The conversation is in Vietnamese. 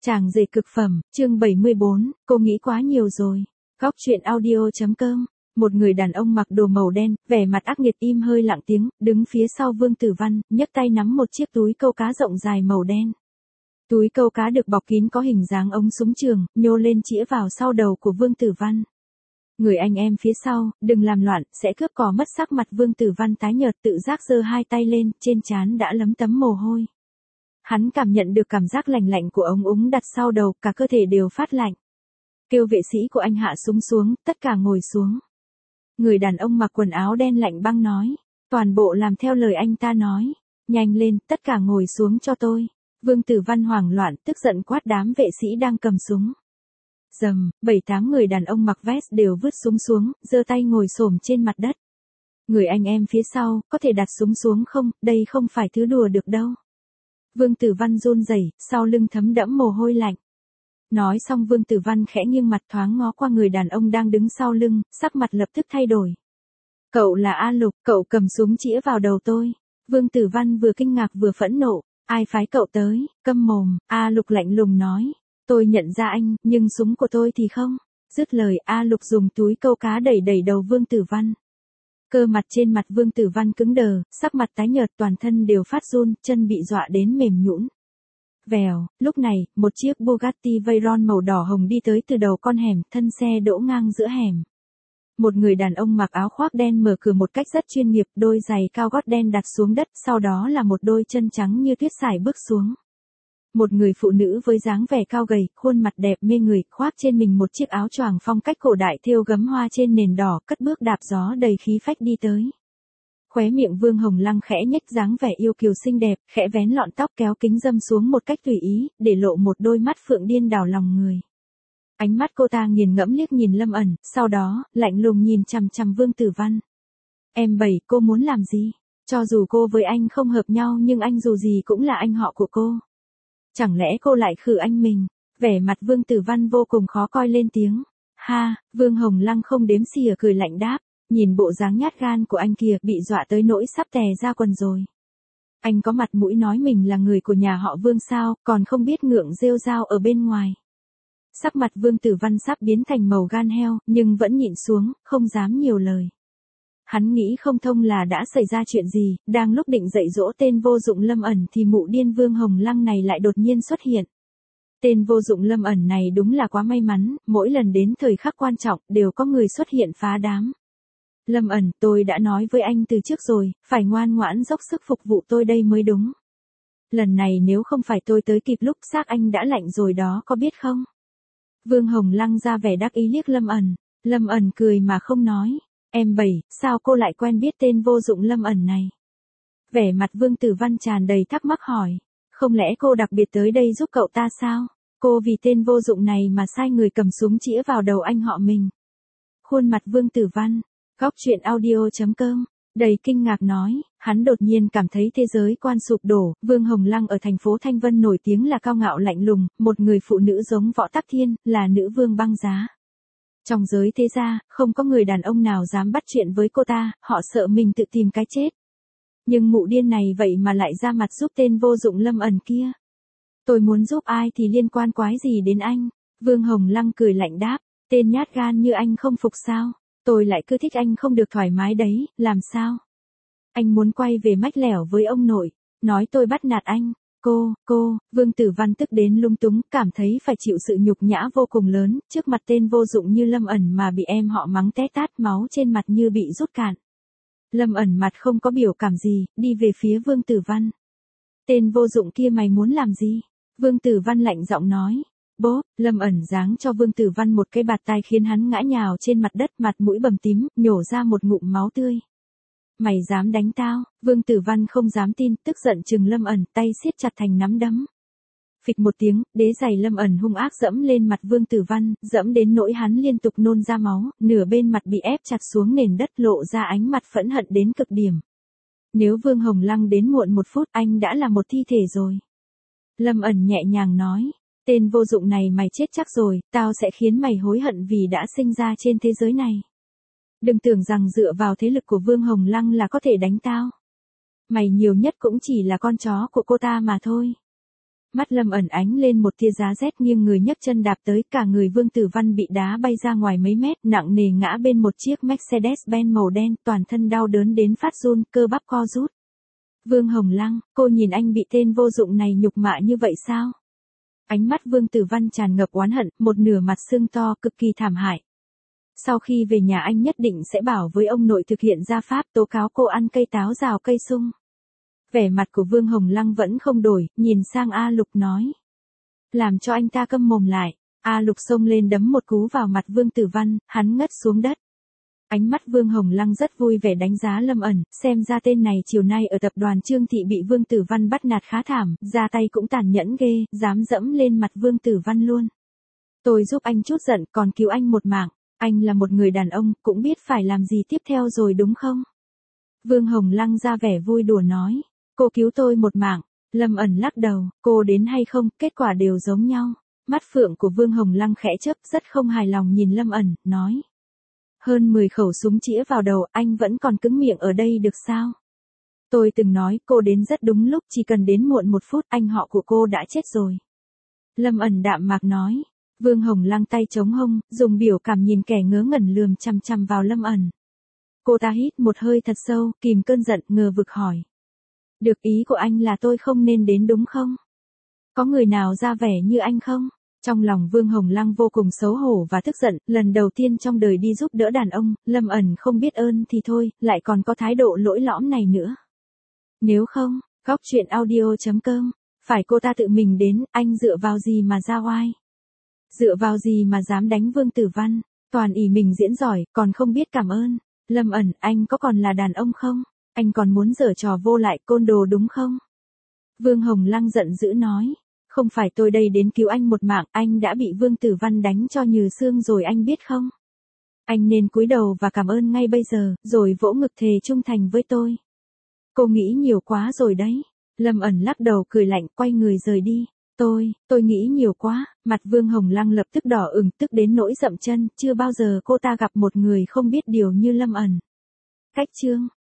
Chàng rể cực phẩm, chương 74, cô nghĩ quá nhiều rồi. Góc truyện audio.com. Một người đàn ông mặc đồ màu đen, vẻ mặt ác nghiệt im hơi lặng tiếng, đứng phía sau Vương Tử Văn, nhấc tay nắm một chiếc túi câu cá rộng dài màu đen. Túi câu cá được bọc kín có hình dáng ống súng trường, nhô lên chĩa vào sau đầu của Vương Tử Văn. Người anh em phía sau, đừng làm loạn, sẽ cướp cò mất sắc mặt. Vương Tử Văn tái nhợt tự giác giơ hai tay lên, trên trán đã lấm tấm mồ hôi. Hắn cảm nhận được cảm giác lạnh lạnh của ống úng đặt sau đầu, cả cơ thể đều phát lạnh. Kêu vệ sĩ của anh hạ súng xuống, tất cả ngồi xuống. Người đàn ông mặc quần áo đen lạnh băng nói, toàn bộ làm theo lời anh ta nói, nhanh lên, tất cả ngồi xuống cho tôi. Vương Tử Văn hoảng loạn, tức giận quát đám vệ sĩ đang cầm súng. Rầm, 7-8 người đàn ông mặc vest đều vứt súng xuống, giơ tay ngồi xổm trên mặt đất. Người anh em phía sau, có thể đặt súng xuống không, đây không phải thứ đùa được đâu. Vương Tử Văn run rẩy, sau lưng thấm đẫm mồ hôi lạnh. Nói xong Vương Tử Văn khẽ nghiêng mặt thoáng ngó qua người đàn ông đang đứng sau lưng, sắc mặt lập tức thay đổi. Cậu là A Lục, cậu cầm súng chĩa vào đầu tôi. Vương Tử Văn vừa kinh ngạc vừa phẫn nộ, ai phái cậu tới, câm mồm. A Lục lạnh lùng nói, tôi nhận ra anh, nhưng súng của tôi thì không. Dứt lời A Lục dùng túi câu cá đẩy đầu Vương Tử Văn. Cơ mặt trên mặt Vương Tử Văn cứng đờ, sắc mặt tái nhợt, toàn thân đều phát run, chân bị dọa đến mềm nhũn. Vèo, lúc này, một chiếc Bugatti Veyron màu đỏ hồng đi tới từ đầu con hẻm, thân xe đỗ ngang giữa hẻm. Một người đàn ông mặc áo khoác đen mở cửa một cách rất chuyên nghiệp, đôi giày cao gót đen đặt xuống đất, sau đó là một đôi chân trắng như tuyết sải bước xuống. Một người phụ nữ với dáng vẻ cao gầy, khuôn mặt đẹp mê người, khoác trên mình một chiếc áo choàng phong cách cổ đại thêu gấm hoa trên nền đỏ, cất bước đạp gió đầy khí phách đi tới. Khóe miệng Vương Hồng Lăng khẽ nhếch, dáng vẻ yêu kiều xinh đẹp, khẽ vén lọn tóc kéo kính dâm xuống một cách tùy ý, để lộ một đôi mắt phượng điên đảo lòng người. Ánh mắt cô ta nghiền ngẫm liếc nhìn Lâm ẩn, sau đó, lạnh lùng nhìn chằm chằm Vương Tử Văn. Em Bảy, cô muốn làm gì? Cho dù cô với anh không hợp nhau nhưng anh dù gì cũng là anh họ của cô. Chẳng lẽ cô lại khử anh mình? Vẻ mặt Vương Tử Văn vô cùng khó coi lên tiếng. Ha, Vương Hồng Lăng không đếm xỉa cười lạnh đáp. Nhìn bộ dáng nhát gan của anh kìa, bị dọa tới nỗi sắp tè ra quần rồi. Anh có mặt mũi nói mình là người của nhà họ Vương sao, còn không biết ngượng rêu rao ở bên ngoài. Sắc mặt Vương Tử Văn sắp biến thành màu gan heo, nhưng vẫn nhịn xuống, không dám nhiều lời. Hắn nghĩ không thông là đã xảy ra chuyện gì, đang lúc định dạy dỗ tên vô dụng Lâm ẩn thì mụ điên Vương Hồng Lăng này lại đột nhiên xuất hiện. Tên vô dụng Lâm ẩn này đúng là quá may mắn, mỗi lần đến thời khắc quan trọng đều có người xuất hiện phá đám. Lâm ẩn, tôi đã nói với anh từ trước rồi, phải ngoan ngoãn dốc sức phục vụ tôi đây mới đúng. Lần này nếu không phải tôi tới kịp lúc xác anh đã lạnh rồi đó, có biết không? Vương Hồng Lăng ra vẻ đắc ý liếc Lâm ẩn. Lâm ẩn cười mà không nói. Em Bảy, sao cô lại quen biết tên vô dụng Lâm ẩn này? Vẻ mặt Vương Tử Văn tràn đầy thắc mắc hỏi. Không lẽ cô đặc biệt tới đây giúp cậu ta sao? Cô vì tên vô dụng này mà sai người cầm súng chĩa vào đầu anh họ mình. Khuôn mặt Vương Tử Văn. Góc truyện audio.com. Đầy kinh ngạc nói, hắn đột nhiên cảm thấy thế giới quan sụp đổ. Vương Hồng Lăng ở thành phố Thanh Vân nổi tiếng là cao ngạo lạnh lùng, một người phụ nữ giống Võ Tắc Thiên, là nữ vương băng giá. Trong giới thế gia, không có người đàn ông nào dám bắt chuyện với cô ta, họ sợ mình tự tìm cái chết. Nhưng mụ điên này vậy mà lại ra mặt giúp tên vô dụng Lâm ẩn kia. Tôi muốn giúp ai thì liên quan quái gì đến anh? Vương Hồng Lăng cười lạnh đáp, tên nhát gan như anh không phục sao? Tôi lại cứ thích anh không được thoải mái đấy, làm sao? Anh muốn quay về mách lẻo với ông nội, nói tôi bắt nạt anh. Cô, Vương Tử Văn tức đến lung túng, cảm thấy phải chịu sự nhục nhã vô cùng lớn, trước mặt tên vô dụng như Lâm ẩn mà bị em họ mắng té tát, máu trên mặt như bị rút cạn. Lâm ẩn mặt không có biểu cảm gì, đi về phía Vương Tử Văn. Tên vô dụng kia mày muốn làm gì? Vương Tử Văn lạnh giọng nói. Bố, Lâm ẩn giáng cho Vương Tử Văn một cái bạt tai khiến hắn ngã nhào trên mặt đất, mặt mũi bầm tím, nhổ ra một ngụm máu tươi. Mày dám đánh tao? Vương Tử Văn không dám tin, tức giận trừng Lâm ẩn, tay siết chặt thành nắm đấm. Phịch một tiếng, đế giày Lâm ẩn hung ác dẫm lên mặt Vương Tử Văn, dẫm đến nỗi hắn liên tục nôn ra máu, nửa bên mặt bị ép chặt xuống nền đất, lộ ra ánh mặt phẫn hận đến cực điểm. Nếu Vương Hồng Lăng đến muộn 1 phút, anh đã là một thi thể rồi. Lâm ẩn nhẹ nhàng nói. Tên vô dụng này mày chết chắc rồi, tao sẽ khiến mày hối hận vì đã sinh ra trên thế giới này. Đừng tưởng rằng dựa vào thế lực của Vương Hồng Lăng là có thể đánh tao. Mày nhiều nhất cũng chỉ là con chó của cô ta mà thôi. Mắt Lâm ẩn ánh lên một tia giá rét, nghiêng người nhấc chân đạp tới, cả người Vương Tử Văn bị đá bay ra ngoài mấy mét, nặng nề ngã bên một chiếc Mercedes-Benz màu đen, toàn thân đau đớn đến phát run, cơ bắp co rút. Vương Hồng Lăng, cô nhìn anh bị tên vô dụng này nhục mạ như vậy sao? Ánh mắt Vương Tử Văn tràn ngập oán hận, một nửa mặt sưng to, cực kỳ thảm hại. Sau khi về nhà anh nhất định sẽ bảo với ông nội thực hiện gia pháp, tố cáo cô ăn cây táo rào cây sung. Vẻ mặt của Vương Hồng Lăng vẫn không đổi, nhìn sang A Lục nói. Làm cho anh ta câm mồm lại. A Lục xông lên đấm một cú vào mặt Vương Tử Văn, hắn ngất xuống đất. Ánh mắt Vương Hồng Lăng rất vui vẻ đánh giá Lâm ẩn, xem ra tên này chiều nay ở tập đoàn Trương Thị bị Vương Tử Văn bắt nạt khá thảm, ra tay cũng tàn nhẫn ghê, dám dẫm lên mặt Vương Tử Văn luôn. Tôi giúp anh chút giận, còn cứu anh một mạng, anh là một người đàn ông, cũng biết phải làm gì tiếp theo rồi đúng không? Vương Hồng Lăng ra vẻ vui đùa nói, cô cứu tôi một mạng. Lâm ẩn lắc đầu, cô đến hay không, kết quả đều giống nhau. Mắt phượng của Vương Hồng Lăng khẽ chớp, rất không hài lòng nhìn Lâm ẩn, nói. Hơn 10 khẩu súng chĩa vào đầu, anh vẫn còn cứng miệng ở đây được sao? Tôi từng nói, cô đến rất đúng lúc, chỉ cần đến muộn 1 phút, anh họ của cô đã chết rồi. Lâm ẩn đạm mạc nói. Vương Hồng Lăng tay chống hông, dùng biểu cảm nhìn kẻ ngớ ngẩn lườm chằm chằm vào Lâm ẩn. Cô ta hít một hơi thật sâu, kìm cơn giận, ngờ vực hỏi. Được, ý của anh là tôi không nên đến đúng không? Có người nào ra vẻ như anh không? Trong lòng Vương Hồng Lăng vô cùng xấu hổ và tức giận, lần đầu tiên trong đời đi giúp đỡ đàn ông, Lâm ẩn không biết ơn thì thôi, lại còn có thái độ lỗi lõm này nữa. Nếu không, góc chuyện audio.com, phải cô ta tự mình đến, anh dựa vào gì mà ra oai? Dựa vào gì mà dám đánh Vương Tử Văn? Toàn ỷ mình diễn giỏi, còn không biết cảm ơn. Lâm ẩn, anh có còn là đàn ông không? Anh còn muốn giở trò vô lại côn đồ đúng không? Vương Hồng Lăng giận dữ nói. Không phải tôi đây đến cứu anh một mạng, anh đã bị Vương Tử Văn đánh cho nhừ xương rồi anh biết không? Anh nên cúi đầu và cảm ơn ngay bây giờ, rồi vỗ ngực thề trung thành với tôi. Cô nghĩ nhiều quá rồi đấy. Lâm ẩn lắc đầu cười lạnh, quay người rời đi. Tôi nghĩ nhiều quá, mặt Vương Hồng Lăng lập tức đỏ ửng, tức đến nỗi dậm chân, chưa bao giờ cô ta gặp một người không biết điều như Lâm ẩn. Cách chương